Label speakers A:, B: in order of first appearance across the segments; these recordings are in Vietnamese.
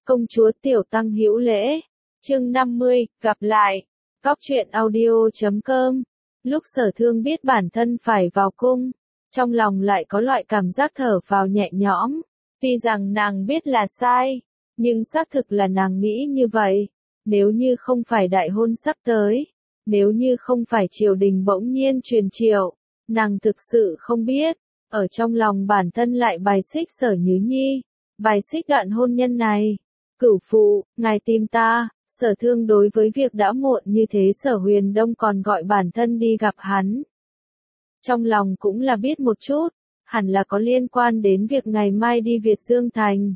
A: Công chúa Tiểu Tăng hữu lễ. Chương 50, gặp lại. Cóc truyện audio.com. Lúc Sở Thương biết bản thân phải vào cung, trong lòng lại có loại cảm giác thở phào nhẹ nhõm. Tuy rằng nàng biết là sai, nhưng xác thực là nàng nghĩ như vậy. Nếu như không phải đại hôn sắp tới, nếu như không phải triều đình bỗng nhiên truyền triệu, nàng thực sự không biết, ở trong lòng bản thân lại bài xích Sở Nhứ Nhi, bài xích đoạn hôn nhân này. Cửu phụ, ngài tìm ta. Sở Thương đối với việc đã muộn như thế Sở Huyền Đông còn gọi bản thân đi gặp hắn. Trong lòng cũng là biết một chút, hẳn là có liên quan đến việc ngày mai đi Việt Dương Thành.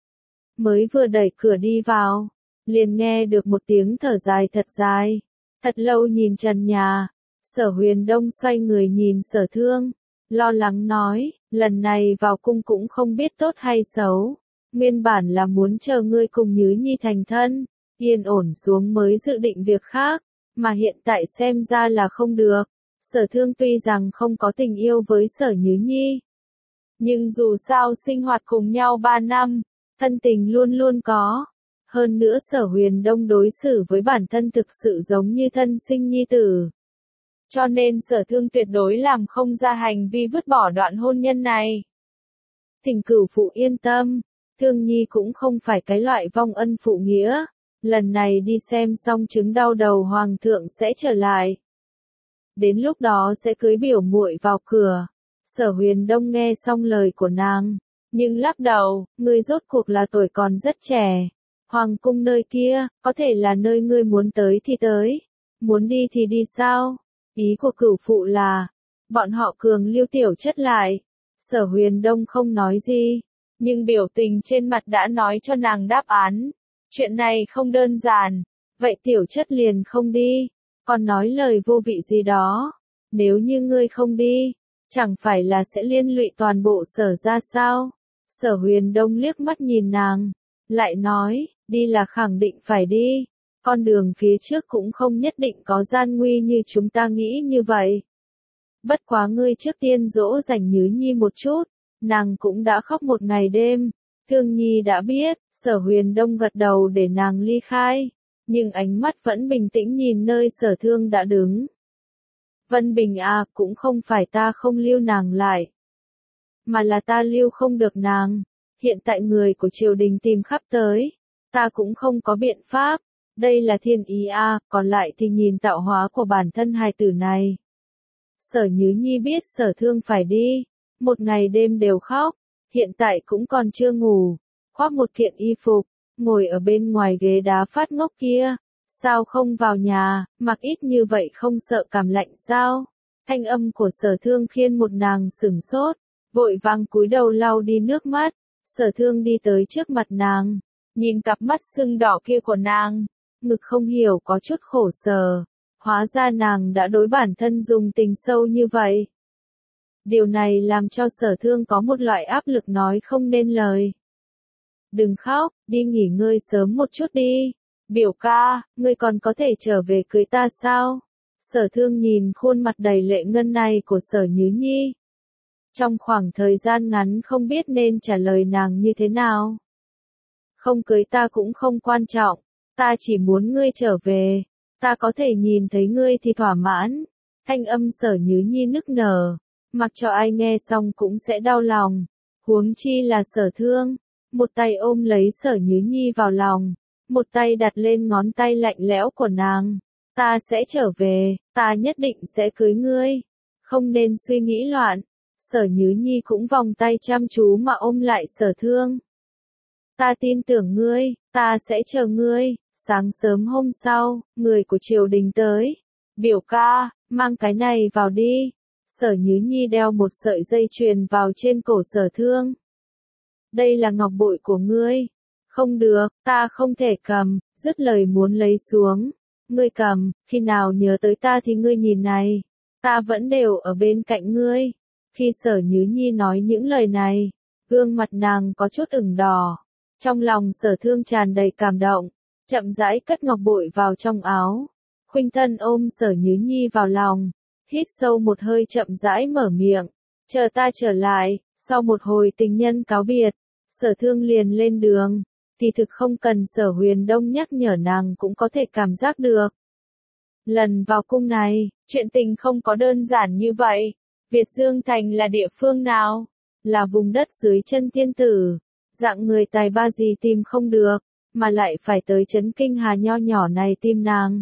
A: Mới vừa đẩy cửa đi vào, liền nghe được một tiếng thở dài thật dài. Thật lâu nhìn trần nhà, Sở Huyền Đông xoay người nhìn Sở Thương, lo lắng nói, lần này vào cung cũng không biết tốt hay xấu. Nguyên bản là muốn chờ ngươi cùng Nhứ Nhi thành thân, yên ổn xuống mới dự định việc khác, mà hiện tại xem ra là không được. Sở Thương tuy rằng không có tình yêu với Sở Nhứ Nhi, nhưng dù sao sinh hoạt cùng nhau 3 năm, thân tình luôn luôn có. Hơn nữa Sở Huyền Đông đối xử với bản thân thực sự giống như thân sinh nhi tử. Cho nên Sở Thương tuyệt đối làm không ra hành vi vứt bỏ đoạn hôn nhân này. Thỉnh cửu phụ yên tâm, Thương Nhi cũng không phải cái loại vong ân phụ nghĩa. Lần này đi xem xong chứng đau đầu hoàng thượng sẽ trở lại. Đến lúc đó sẽ cưới biểu muội vào cửa. Sở Huyền Đông nghe xong lời của nàng, nhưng lắc đầu, ngươi rốt cuộc là tuổi còn rất trẻ. Hoàng cung nơi kia, có thể là nơi ngươi muốn tới thì tới, muốn đi thì đi sao? Ý của cửu phụ là, bọn họ cường lưu tiểu chất lại. Sở Huyền Đông không nói gì, nhưng biểu tình trên mặt đã nói cho nàng đáp án. Chuyện này không đơn giản, vậy tiểu chất liền không đi, còn nói lời vô vị gì đó. Nếu như ngươi không đi, chẳng phải là sẽ liên lụy toàn bộ Sở ra sao? Sở Huyền Đông liếc mắt nhìn nàng, lại nói, đi là khẳng định phải đi, con đường phía trước cũng không nhất định có gian nguy như chúng ta nghĩ như vậy. Bất quá ngươi trước tiên dỗ dành Nhứ Nhi một chút, nàng cũng đã khóc một ngày đêm. Thương Nhi đã biết. Sở Huyền Đông gật đầu để nàng ly khai, nhưng ánh mắt vẫn bình tĩnh nhìn nơi Sở Thương đã đứng. Vân Bình à, cũng không phải ta không lưu nàng lại, mà là ta lưu không được nàng. Hiện tại người của triều đình tìm khắp tới, ta cũng không có biện pháp. Đây là thiên ý à, còn lại thì nhìn tạo hóa của bản thân hài tử này. Sở Nhứ Nhi biết Sở Thương phải đi, một ngày đêm đều khóc, hiện tại cũng còn chưa ngủ. Khoác một kiện y phục, ngồi ở bên ngoài ghế đá phát ngốc kia. Sao không vào nhà, mặc ít như vậy không sợ cảm lạnh sao? Thanh âm của Sở Thương khiến một nàng sửng sốt, vội vàng cúi đầu lau đi nước mắt. Sở Thương đi tới trước mặt nàng, nhìn cặp mắt sưng đỏ kia của nàng, ngực không hiểu có chút khổ sở. Hóa ra nàng đã đối bản thân dùng tình sâu như vậy. Điều này làm cho Sở Thương có một loại áp lực nói không nên lời. Đừng khóc, đi nghỉ ngơi sớm một chút đi. Biểu ca, ngươi còn có thể trở về cưới ta sao? Sở Thương nhìn khuôn mặt đầy lệ ngân này của Sở Nhứ Nhi. Trong khoảng thời gian ngắn không biết nên trả lời nàng như thế nào. Không cưới ta cũng không quan trọng, ta chỉ muốn ngươi trở về, ta có thể nhìn thấy ngươi thì thỏa mãn. Thanh âm Sở Nhứ Nhi nức nở, mặc cho ai nghe xong cũng sẽ đau lòng. Huống chi là Sở Thương, một tay ôm lấy Sở Nhứ Nhi vào lòng, một tay đặt lên ngón tay lạnh lẽo của nàng. Ta sẽ trở về, ta nhất định sẽ cưới ngươi, không nên suy nghĩ loạn. Sở Nhứ Nhi cũng vòng tay chăm chú mà ôm lại Sở Thương. Ta tin tưởng ngươi, ta sẽ chờ ngươi. Sáng sớm hôm sau, người của triều đình tới. Biểu ca, mang cái này vào đi. Sở Nhứ Nhi đeo một sợi dây chuyền vào trên cổ Sở Thương. Đây là ngọc bội của ngươi. Không được, ta không thể cầm, dứt lời muốn lấy xuống. Ngươi cầm, khi nào nhớ tới ta thì ngươi nhìn này. Ta vẫn đều ở bên cạnh ngươi. Khi Sở Nhứ Nhi nói những lời này, gương mặt nàng có chút ửng đỏ. Trong lòng Sở Thương tràn đầy cảm động, chậm rãi cất ngọc bội vào trong áo. Khuynh thân ôm Sở Nhứ Nhi vào lòng, hít sâu một hơi chậm rãi mở miệng. Chờ ta trở lại. Sau một hồi tình nhân cáo biệt, Sở Thương liền lên đường. thì thực không cần Sở Huyền Đông nhắc nhở nàng cũng có thể cảm giác được. Lần vào cung này, chuyện tình không có đơn giản như vậy. Việt Dương Thành là địa phương nào? Là vùng đất dưới chân tiên tử. Dạng người tài ba gì tìm không được, mà lại phải tới trấn Kinh Hà nho nhỏ này tìm nàng.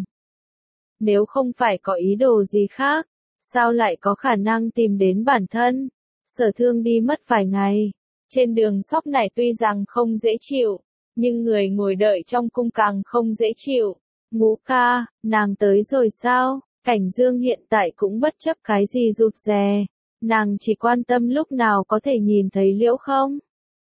A: Nếu không phải có ý đồ gì khác, sao lại có khả năng tìm đến bản thân? Sở Thương đi mất vài ngày. Trên đường sóc này tuy rằng không dễ chịu, nhưng người ngồi đợi trong cung càng không dễ chịu. Ngũ ca, nàng tới rồi sao? Cảnh Dương hiện tại cũng bất chấp cái gì rụt rè. Nàng chỉ quan tâm lúc nào có thể nhìn thấy Liễu không?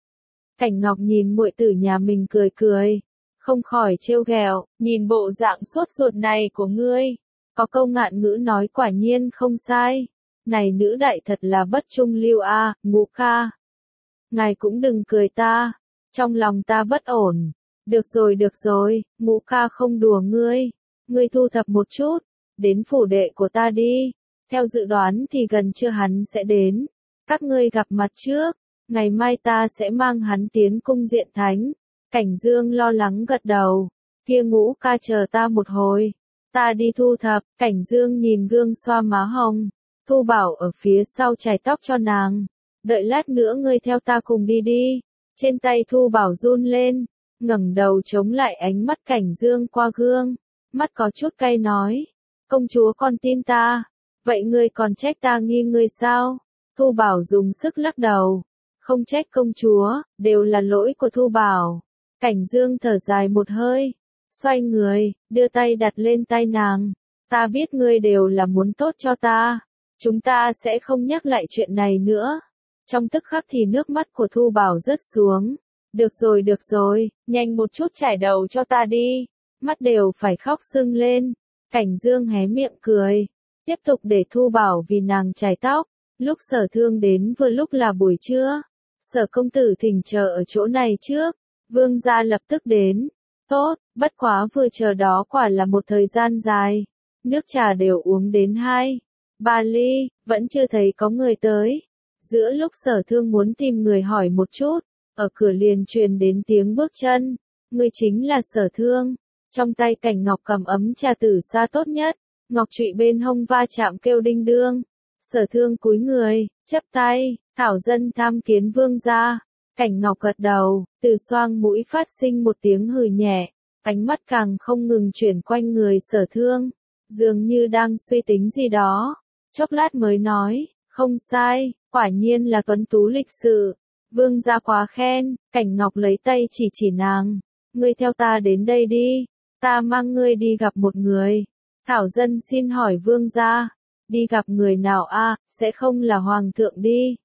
A: Cảnh Ngọc nhìn muội tử nhà mình cười cười, không khỏi trêu ghẹo, nhìn bộ dạng sốt ruột này của ngươi. Có câu ngạn ngữ nói quả nhiên không sai. Này nữ đại thật là bất trung lưu a, Ngũ ca. Ngài cũng đừng cười ta, trong lòng ta bất ổn. Được rồi, Ngũ ca không đùa ngươi. Ngươi thu thập một chút, đến phủ đệ của ta đi. Theo dự đoán thì gần trưa hắn sẽ đến. Các ngươi gặp mặt trước, ngày mai ta sẽ mang hắn tiến cung diện thánh. Cảnh Dương lo lắng gật đầu. Kia Ngũ ca chờ ta một hồi. Ta đi thu thập. Cảnh Dương nhìn gương xoa má hồng. Thu Bảo ở phía sau chải tóc cho nàng. Đợi lát nữa ngươi theo ta cùng đi đi. Trên tay Thu Bảo run lên, ngẩng đầu chống lại ánh mắt Cảnh Dương qua gương. Mắt có chút cay nói. Công chúa con tin ta. Vậy ngươi còn trách ta nghi ngươi sao? Thu Bảo dùng sức lắc đầu. Không trách công chúa, đều là lỗi của Thu Bảo. Cảnh Dương thở dài một hơi. Xoay người, đưa tay đặt lên tay nàng. Ta biết ngươi đều là muốn tốt cho ta. Chúng ta sẽ không nhắc lại chuyện này nữa. Trong tức khắc thì nước mắt của Thu Bảo rớt xuống. Được rồi, nhanh một chút chải đầu cho ta đi. Mắt đều phải khóc sưng lên. Cảnh Dương hé miệng cười. Tiếp tục để Thu Bảo vì nàng chải tóc. Lúc Sở Thương đến vừa lúc là buổi trưa. Sở công tử thỉnh chờ ở chỗ này trước. Vương gia lập tức đến. Tốt, bất quá vừa chờ đó quả là một thời gian dài. Nước trà đều uống đến 2-3 ly, vẫn chưa thấy có người tới. Giữa lúc Sở Thương muốn tìm người hỏi một chút, ở cửa liền truyền đến tiếng bước chân. Người chính là Sở Thương. Trong tay Cảnh Ngọc cầm ấm trà tử sa tốt nhất, ngọc trụy bên hông va chạm kêu đinh đương. Sở Thương cúi người, chắp tay, thảo dân tham kiến vương gia. Cảnh Ngọc gật đầu, từ xoang mũi phát sinh một tiếng hừ nhẹ, ánh mắt càng không ngừng chuyển quanh người Sở Thương, dường như đang suy tính gì đó. Chốc lát mới nói, không sai, quả nhiên là tuấn tú lịch sự. Vương gia quá khen. Cảnh Ngọc lấy tay chỉ nàng. Ngươi theo ta đến đây đi, ta mang ngươi đi gặp một người. Thảo dân xin hỏi vương gia, đi gặp người nào a? Sẽ không là hoàng thượng đi.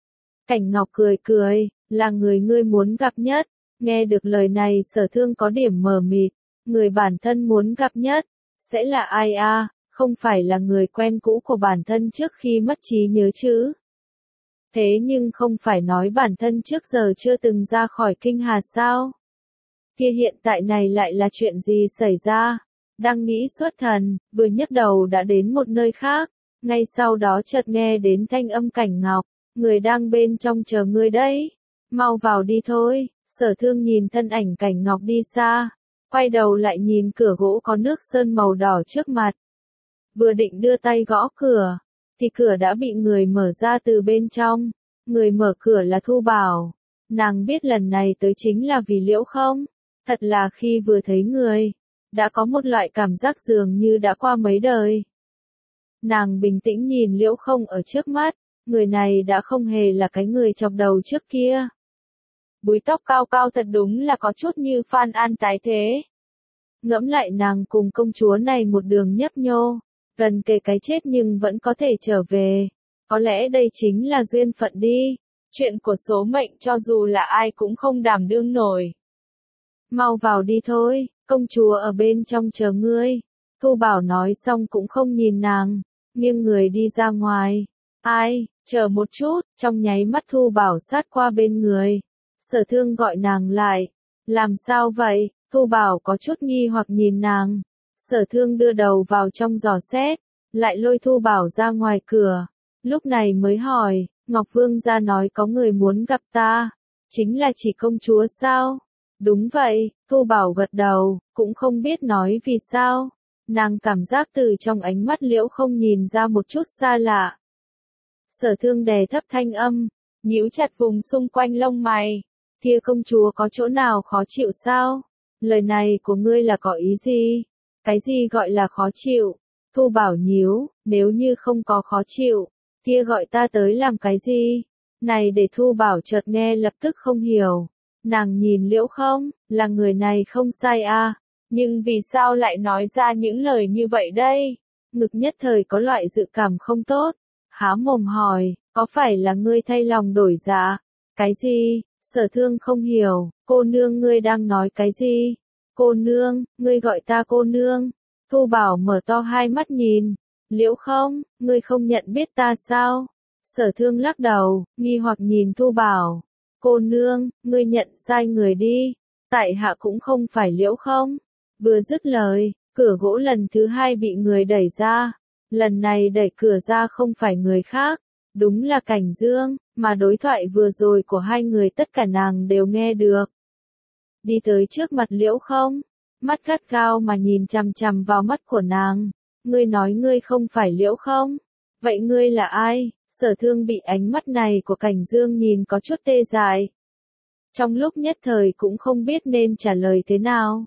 A: Cảnh Ngọc cười, là người ngươi muốn gặp nhất. Nghe được lời này Sở Thương có điểm mờ mịt. Người bản thân muốn gặp nhất, sẽ là ai a? Không phải là người quen cũ của bản thân trước khi mất trí nhớ chứ? Thế nhưng không phải nói bản thân trước giờ chưa từng ra khỏi Kinh Hà sao? Kia hiện tại này lại là chuyện gì xảy ra? Đang nghĩ xuất thần, vừa nhấc đầu đã đến một nơi khác. Ngay sau đó chợt nghe đến thanh âm Cảnh Ngọc. Người đang bên trong chờ ngươi đấy. Mau vào đi thôi. Sở Thương nhìn thân ảnh Cảnh Ngọc đi xa. Quay đầu lại nhìn cửa gỗ có nước sơn màu đỏ trước mặt. Vừa định đưa tay gõ cửa, thì cửa đã bị người mở ra từ bên trong. Người mở cửa là Thu Bảo. Nàng biết lần này tới chính là vì Liễu không? Thật là khi vừa thấy người, đã có một loại cảm giác dường như đã qua mấy đời. Nàng bình tĩnh nhìn Liễu không ở trước mắt, người này đã không hề là cái người chọc đầu trước kia. Búi tóc cao cao thật đúng là có chút như Phan An tái thế. Ngẫm lại nàng cùng công chúa này một đường nhấp nhô, gần kề cái chết nhưng vẫn có thể trở về. Có lẽ đây chính là duyên phận đi. Chuyện của số mệnh cho dù là ai cũng không đảm đương nổi. Mau vào đi thôi, công chúa ở bên trong chờ ngươi. Thu Bảo nói xong cũng không nhìn nàng, nghiêng người đi ra ngoài. Ai, chờ một chút, trong nháy mắt Thu Bảo sát qua bên người. Sở Thương gọi nàng lại. Làm sao vậy? Thu Bảo có chút nghi hoặc nhìn nàng. Sở Thương đưa đầu vào trong giò xét, lại lôi Thu Bảo ra ngoài cửa. Lúc này mới hỏi, Ngọc Vương gia nói có người muốn gặp ta. Chính là chỉ công chúa sao? Đúng vậy, Thu Bảo gật đầu, cũng không biết nói vì sao. Nàng cảm giác từ trong ánh mắt Liễu Không nhìn ra một chút xa lạ. Sở Thương đè thấp thanh âm, nhíu chặt vùng xung quanh lông mày. Kia công chúa có chỗ nào khó chịu sao? Lời này của ngươi là có ý gì? Cái gì gọi là khó chịu? Thu Bảo nhíu, nếu như không có khó chịu, kia gọi ta tới làm cái gì? Này để Thu Bảo chợt nghe lập tức không hiểu. Nàng nhìn Liễu Không, là người này không sai à, nhưng vì sao lại nói ra những lời như vậy đây? Ngực nhất thời có loại dự cảm không tốt. Há mồm hỏi, có phải là ngươi thay lòng đổi dạ? Cái gì? Sở Thương không hiểu, cô nương ngươi đang nói cái gì? Cô nương, ngươi gọi ta cô nương. Thu Bảo mở to hai mắt nhìn. Liễu Không, ngươi không nhận biết ta sao? Sở Thương lắc đầu, nghi hoặc nhìn Thu Bảo. Cô nương, ngươi nhận sai người đi. Tại hạ cũng không phải Liễu Không. Vừa dứt lời, cửa gỗ lần thứ hai bị người đẩy ra. Lần này đẩy cửa ra không phải người khác, đúng là Cảnh Dương, mà đối thoại vừa rồi của hai người tất cả nàng đều nghe được. Đi tới trước mặt Liễu Không, mắt gắt gao mà nhìn chằm chằm vào mắt của nàng. Ngươi nói ngươi không phải Liễu Không? Vậy ngươi là ai? Sở Thương bị ánh mắt này của Cảnh Dương nhìn có chút tê dại. Trong lúc nhất thời cũng không biết nên trả lời thế nào.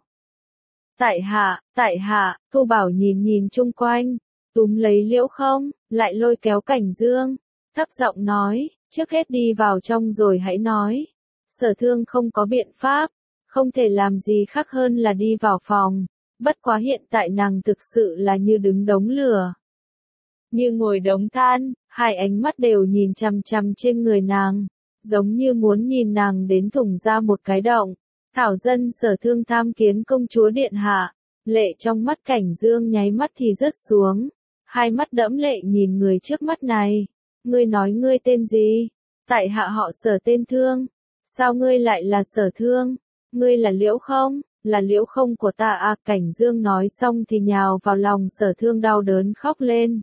A: Tại hạ, Thu Bảo nhìn chung quanh, túm lấy Liễu Không, lại lôi kéo Cảnh Dương, thấp giọng nói, trước hết đi vào trong rồi hãy nói. Sở Thương không có biện pháp, không thể làm gì khác hơn là đi vào phòng, bất quá hiện tại nàng thực sự là như đứng đống lửa. Như ngồi đống than, hai ánh mắt đều nhìn chằm chằm trên người nàng, giống như muốn nhìn nàng đến thủng ra một cái động. Thảo dân Sở Thương tham kiến công chúa điện hạ, lệ trong mắt Cảnh Dương nháy mắt thì rớt xuống, hai mắt đẫm lệ nhìn người trước mắt này. Ngươi nói ngươi tên gì? Tại hạ họ Sở tên Thương. Sao ngươi lại là Sở Thương? Ngươi là Liễu Không? Là Liễu Không của ta à? Cảnh Dương nói xong thì nhào vào lòng Sở Thương đau đớn khóc lên.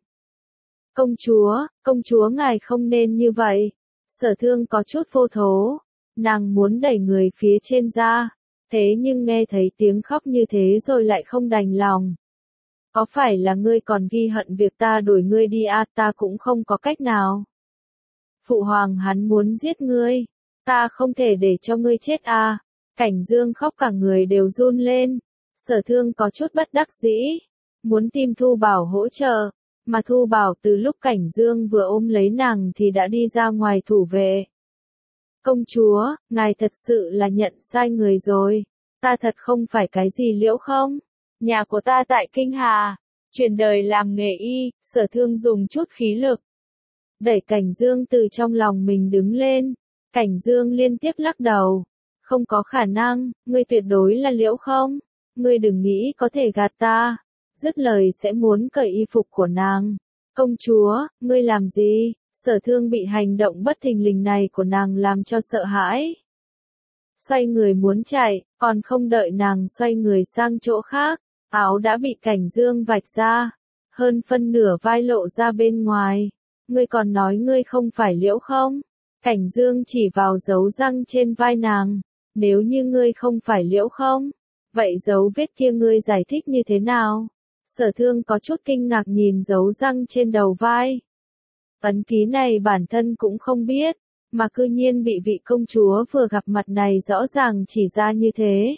A: Công chúa ngài không nên như vậy. Sở Thương có chút vô thố, nàng muốn đẩy người phía trên ra, thế nhưng nghe thấy tiếng khóc như thế rồi lại không đành lòng. Có phải là ngươi còn ghi hận việc ta đuổi ngươi đi à? Ta cũng không có cách nào. Phụ hoàng hắn muốn giết ngươi, ta không thể để cho ngươi chết à? Cảnh Dương khóc cả người đều run lên. Sở Thương có chút bất đắc dĩ, muốn tìm Thu Bảo hỗ trợ, mà Thu Bảo từ lúc Cảnh Dương vừa ôm lấy nàng thì đã đi ra ngoài thủ vệ. Công chúa, ngài thật sự là nhận sai người rồi, ta thật không phải cái gì Liễu Không. Nhà của ta tại Kinh Hà, truyền đời làm nghề y. Sở Thương dùng chút khí lực, đẩy Cảnh Dương từ trong lòng mình đứng lên. Cảnh Dương liên tiếp lắc đầu. Không có khả năng, ngươi tuyệt đối là Liễu Không. Ngươi đừng nghĩ có thể gạt ta. Dứt lời sẽ muốn cởi y phục của nàng. Công chúa, ngươi làm gì? Sở Thương bị hành động bất thình lình này của nàng làm cho sợ hãi. Xoay người muốn chạy, còn không đợi nàng xoay người sang chỗ khác, áo đã bị Cảnh Dương vạch ra, hơn phân nửa vai lộ ra bên ngoài. Ngươi còn nói ngươi không phải Liễu Không? Cảnh Dương chỉ vào dấu răng trên vai nàng. Nếu như ngươi không phải Liễu Không, vậy dấu vết kia ngươi giải thích như thế nào? Sở Thương có chút kinh ngạc nhìn dấu răng trên đầu vai. Ấn ký này bản thân cũng không biết, mà cư nhiên bị vị công chúa vừa gặp mặt này rõ ràng chỉ ra như thế.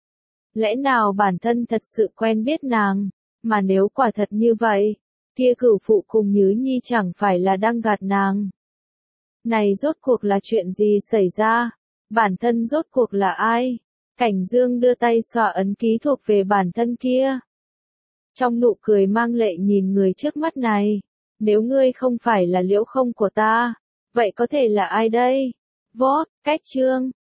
A: Lẽ nào bản thân thật sự quen biết nàng, mà nếu quả thật như vậy, kia Cửu phụ cùng Nhứ Nhi chẳng phải là đang gạt nàng. Này rốt cuộc là chuyện gì xảy ra? Bản thân rốt cuộc là ai? Cảnh Dương đưa tay xoa ấn ký thuộc về bản thân kia. Trong nụ cười mang lệ nhìn người trước mắt này. Nếu ngươi không phải là Liễu Không của ta, vậy có thể là ai đây? Vót, cách chương.